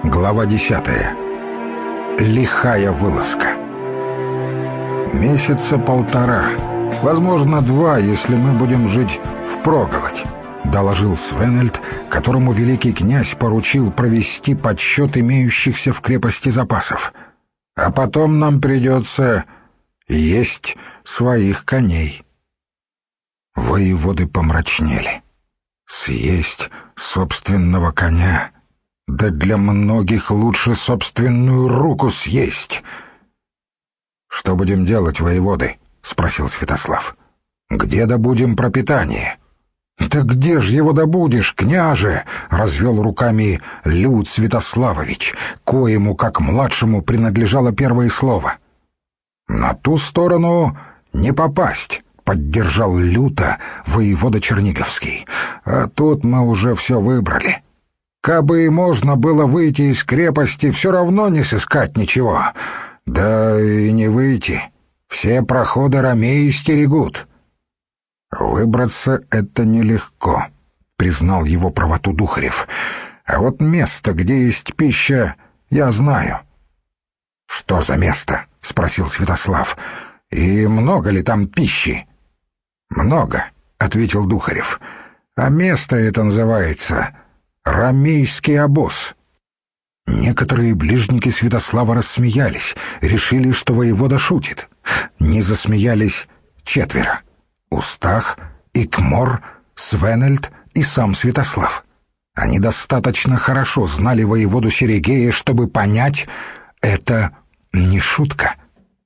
Глава 10. Лихая вылазка. Месяца полтора, возможно, 2, если мы будем жить впроголодь, доложил Свенельд, которому великий князь поручил провести подсчет имеющихся в крепости запасов. А потом нам придется есть своих коней. Воеводы помрачнели. Съесть собственного коня? Да для многих лучше собственную руку съесть. «Что будем делать, воеводы?» — спросил Святослав. «Где добудем пропитание?» «Да где ж его добудешь, княже?» — развел руками Люд Святославович, коему, как младшему, принадлежало первое слово. «На ту сторону не попасть», — поддержал люто воевода Черниговский. «А тут мы уже все выбрали. Кабы и можно было выйти из крепости, все равно не сыскать ничего. Да и не выйти. Все проходы ромеи стерегут». «Выбраться — это нелегко», — признал его правоту Духарев. «А вот место, где есть пища, я знаю». «Что за место?» — спросил Святослав. «И много ли там пищи?» «Много», — ответил Духарев. «А место это называется Ромейский обоз». Некоторые ближники Святослава рассмеялись, решили, что воевода шутит. Не засмеялись 4: Устах, Икмор, Свенельд и сам Святослав. Они достаточно хорошо знали воеводу Серегея, чтобы понять — это не шутка.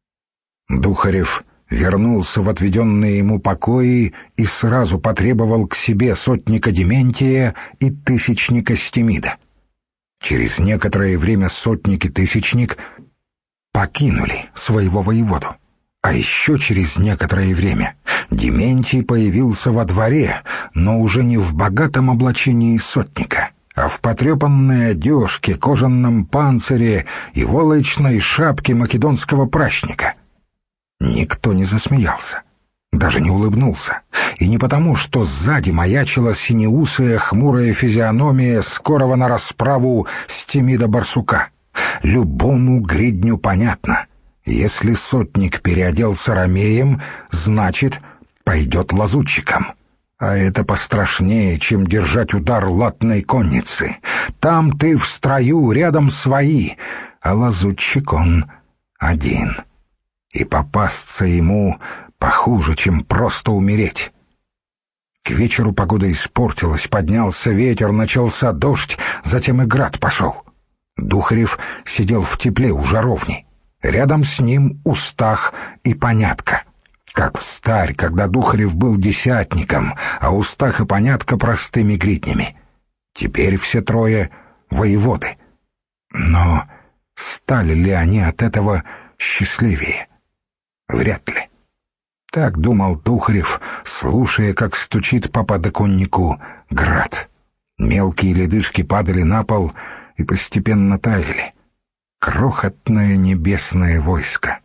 Духарев вернулся в отведенные ему покои и сразу потребовал к себе сотника Дементия и тысячника Стемида. Через некоторое время сотник и тысячник покинули своего воеводу. А еще через некоторое время Дементий появился во дворе, но уже не в богатом облачении сотника, а в потрепанной одежке, кожаном панцире и волочной шапке македонского пращника. Никто не засмеялся, даже не улыбнулся, и не потому, что сзади маячила синеусая хмурая физиономия скорого на расправу Стемида Барсука. Любому гридню понятно: если сотник переоделся ромеем, значит, пойдет лазутчиком. А это пострашнее, чем держать удар латной конницы. Там ты в строю, рядом свои, а лазутчик он один. И попасться ему похуже, чем просто умереть. К вечеру погода испортилась, поднялся ветер, начался дождь, затем и град пошел. Духарев сидел в тепле у жаровни. Рядом с ним Устах и Понятко. Как встарь, когда Духарев был десятником, а Устах и Понятко простыми гриднями. Теперь все трое воеводы. Но стали ли они от этого счастливее? Вряд ли. Так думал Духарев, слушая, как стучит по подоконнику град. Мелкие ледышки падали на пол и постепенно таяли. Крохотное небесное войско.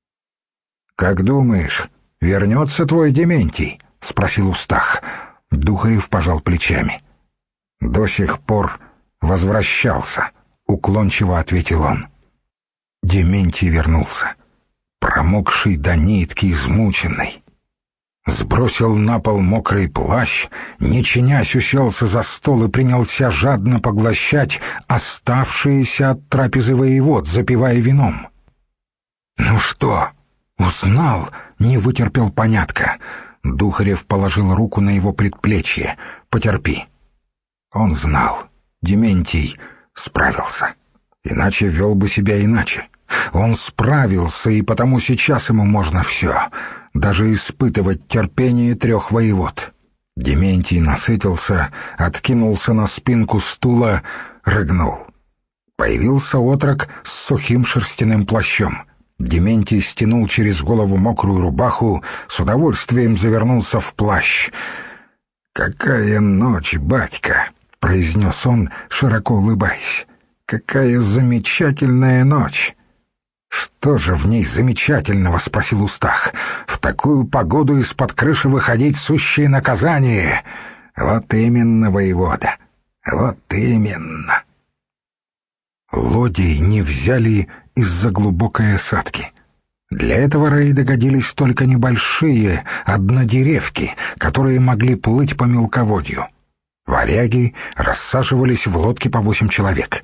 «Как думаешь, вернется твой Дементий?» — спросил Устах. Духарев пожал плечами. «До сих пор возвращался», — уклончиво ответил он. Дементий вернулся, промокший до нитки, измученный. Сбросил на пол мокрый плащ, не чинясь, уселся за стол и принялся жадно поглощать оставшиеся от трапезы воевод, запивая вином. «Ну что, узнал?» — не вытерпел Понятко. Духарев положил руку на его предплечье. «Потерпи». Он знал. Дементий справился. Иначе вел бы себя иначе. Он справился, и потому сейчас ему можно все, даже испытывать терпение 3 воевод. Дементий насытился, откинулся на спинку стула, рыгнул. Появился отрок с сухим шерстяным плащом. Дементий стянул через голову мокрую рубаху, с удовольствием завернулся в плащ. «Какая ночь, батька!» — произнес он, широко улыбаясь. «Какая замечательная ночь!» «Что же в ней замечательного?» — спросил Устах. «В такую погоду из-под крыши выходить — сущее наказание». «Вот именно, воевода, вот именно». Лодий не взяли из-за глубокой осадки. Для этого рейда годились только небольшие однодеревки, которые могли плыть по мелководью. Варяги рассаживались в лодке по 8 человек.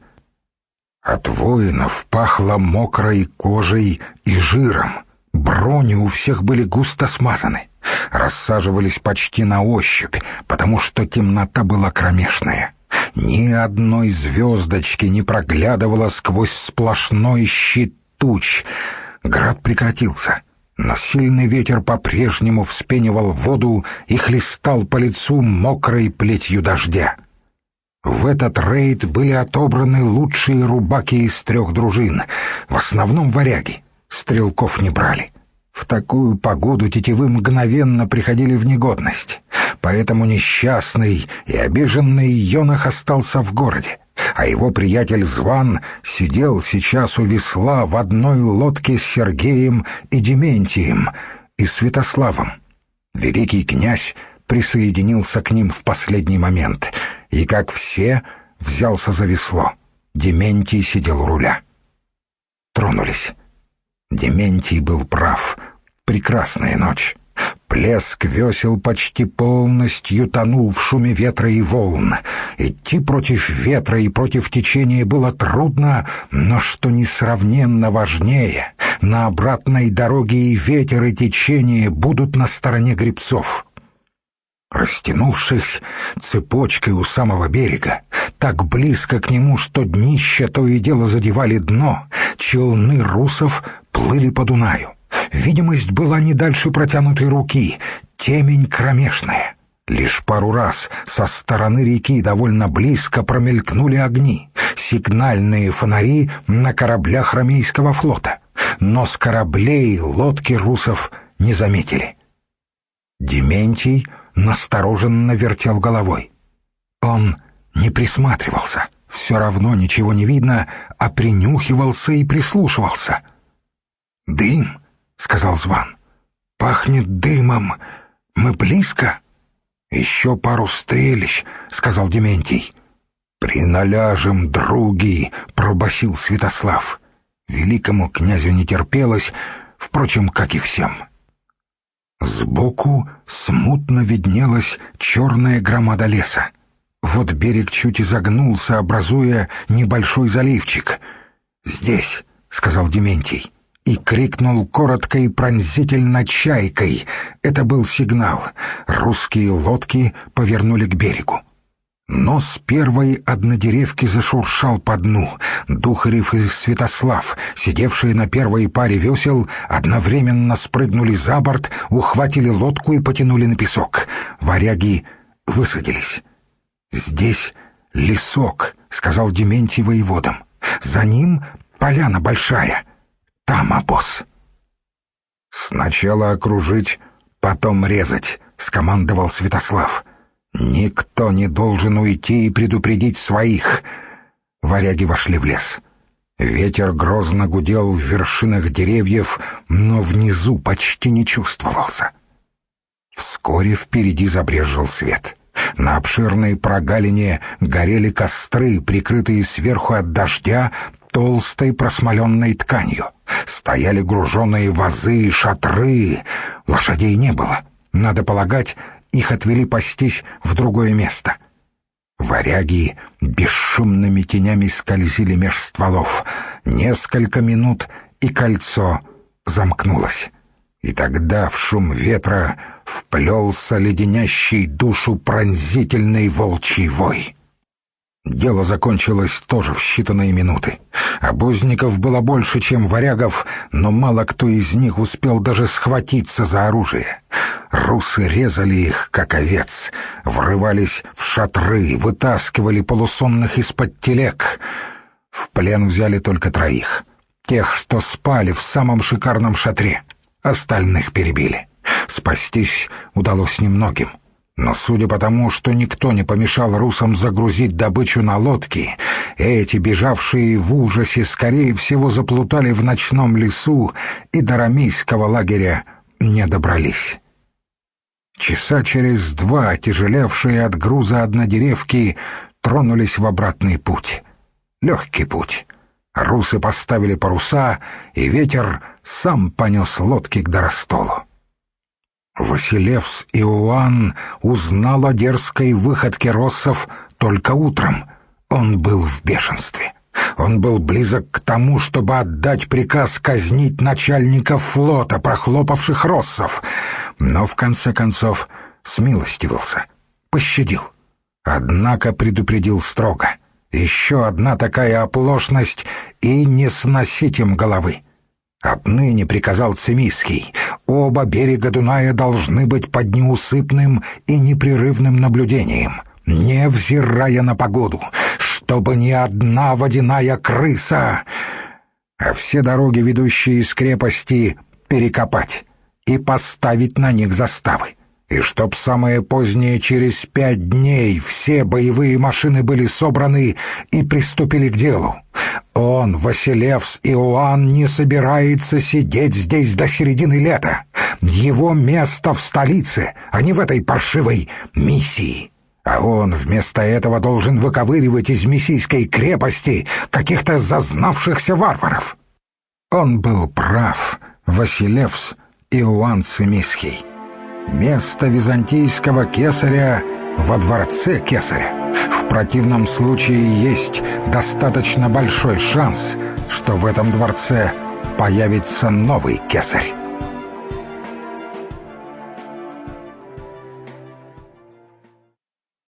От воинов пахло мокрой кожей и жиром. Брони у всех были густо смазаны. Рассаживались почти на ощупь, потому что темнота была кромешная. Ни одной звездочки не проглядывало сквозь сплошной щит туч. Град прекратился, но сильный ветер по-прежнему вспенивал воду и хлестал по лицу мокрой плетью дождя. В этот рейд были отобраны лучшие рубаки из 3 дружин, в основном варяги. Стрелков не брали. В такую погоду тетивы мгновенно приходили в негодность. Поэтому несчастный и обиженный Йонах остался в городе, а его приятель Зван сидел сейчас у весла в одной лодке с Сергеем и Дементием и Святославом. Великий князь присоединился к ним в последний момент и, как все, взялся за весло. Дементий сидел у руля. Тронулись. Дементий был прав. Прекрасная ночь. Плеск весел почти полностью тонул в шуме ветра и волн. Идти против ветра и против течения было трудно, но что несравненно важнее, на обратной дороге и ветер, и течение будут на стороне гребцов. Растянувшись цепочкой у самого берега, так близко к нему, что днища то и дело задевали дно, челны русов плыли по Дунаю. Видимость была не дальше протянутой руки, темень кромешная. Лишь пару раз со стороны реки довольно близко промелькнули огни, сигнальные фонари на кораблях ромейского флота, но с кораблей лодки русов не заметили. Дементий настороженно вертел головой. Он не присматривался, все равно ничего не видно, а принюхивался и прислушивался. «Дым!» — сказал Зван. «Пахнет дымом. Мы близко?» «Еще пару стрелищ», — сказал Дементий. «Приналяжем, други», — пробасил Святослав. Великому князю не терпелось, впрочем, как и всем. Сбоку смутно виднелась черная громада леса. Вот берег чуть изогнулся, образуя небольшой заливчик. «Здесь», — сказал Дементий, и крикнул коротко и пронзительно чайкой. Это был сигнал. Русские лодки повернули к берегу. Нос первой однодеревки зашуршал по дну. Духарев и Святослав, сидевшие на первой паре весел, одновременно спрыгнули за борт, ухватили лодку и потянули на песок. Варяги высадились. «Здесь лесок», — сказал Дементий воеводам. «За ним поляна большая. Там обоз». «Сначала окружить, потом резать», — скомандовал Святослав. «Никто не должен уйти и предупредить своих». Варяги вошли в лес. Ветер грозно гудел в вершинах деревьев, но внизу почти не чувствовался. Вскоре впереди забрезжил свет. На обширной прогалине горели костры, прикрытые сверху от дождя толстой просмоленной тканью. Стояли груженые вазы, шатры. Лошадей не было. Надо полагать, их отвели пастись в другое место. Варяги бесшумными тенями скользили меж стволов. Несколько минут, и кольцо замкнулось. И тогда в шум ветра вплелся леденящий душу пронзительный волчий вой. Дело закончилось тоже в считанные минуты. Обозников было больше, чем варягов, но мало кто из них успел даже схватиться за оружие. Русы резали их, как овец, врывались в шатры, вытаскивали полусонных из-под телег. В плен взяли только 3. Тех, что спали в самом шикарном шатре. Остальных перебили. Спастись удалось немногим. Но судя по тому, что никто не помешал русам загрузить добычу на лодки, эти, бежавшие в ужасе, скорее всего заплутали в ночном лесу и до ромейского лагеря не добрались. Часа через 2 отяжелевшие от груза однодеревки тронулись в обратный путь. Легкий путь. Русы поставили паруса, и ветер сам понес лодки к Доростолу. Василевс Иоанн узнал о дерзкой выходке россов только утром. Он был в бешенстве. Он был близок к тому, чтобы отдать приказ казнить начальников флота, прохлопавших россов, но в конце концов смилостивился, пощадил. Однако предупредил строго: еще одна такая оплошность, и не сносить им головы. Отныне, приказал Цимиский, оба берега Дуная должны быть под неусыпным и непрерывным наблюдением, невзирая на погоду, чтобы ни одна водяная крыса, а все дороги, ведущие из крепости, перекопать и поставить на них заставы, и чтоб самое позднее через 5 дней все боевые машины были собраны и приступили к делу. Он, Василевс Иоанн, не собирается сидеть здесь до середины лета. Его место в столице, а не в этой паршивой миссии. А он вместо этого должен выковыривать из миссийской крепости каких-то зазнавшихся варваров. Он был прав, Василевс Иоанн Цимиский. Место византийского кесаря во дворце кесаря. В противном случае есть достаточно большой шанс, что в этом дворце появится новый кесарь.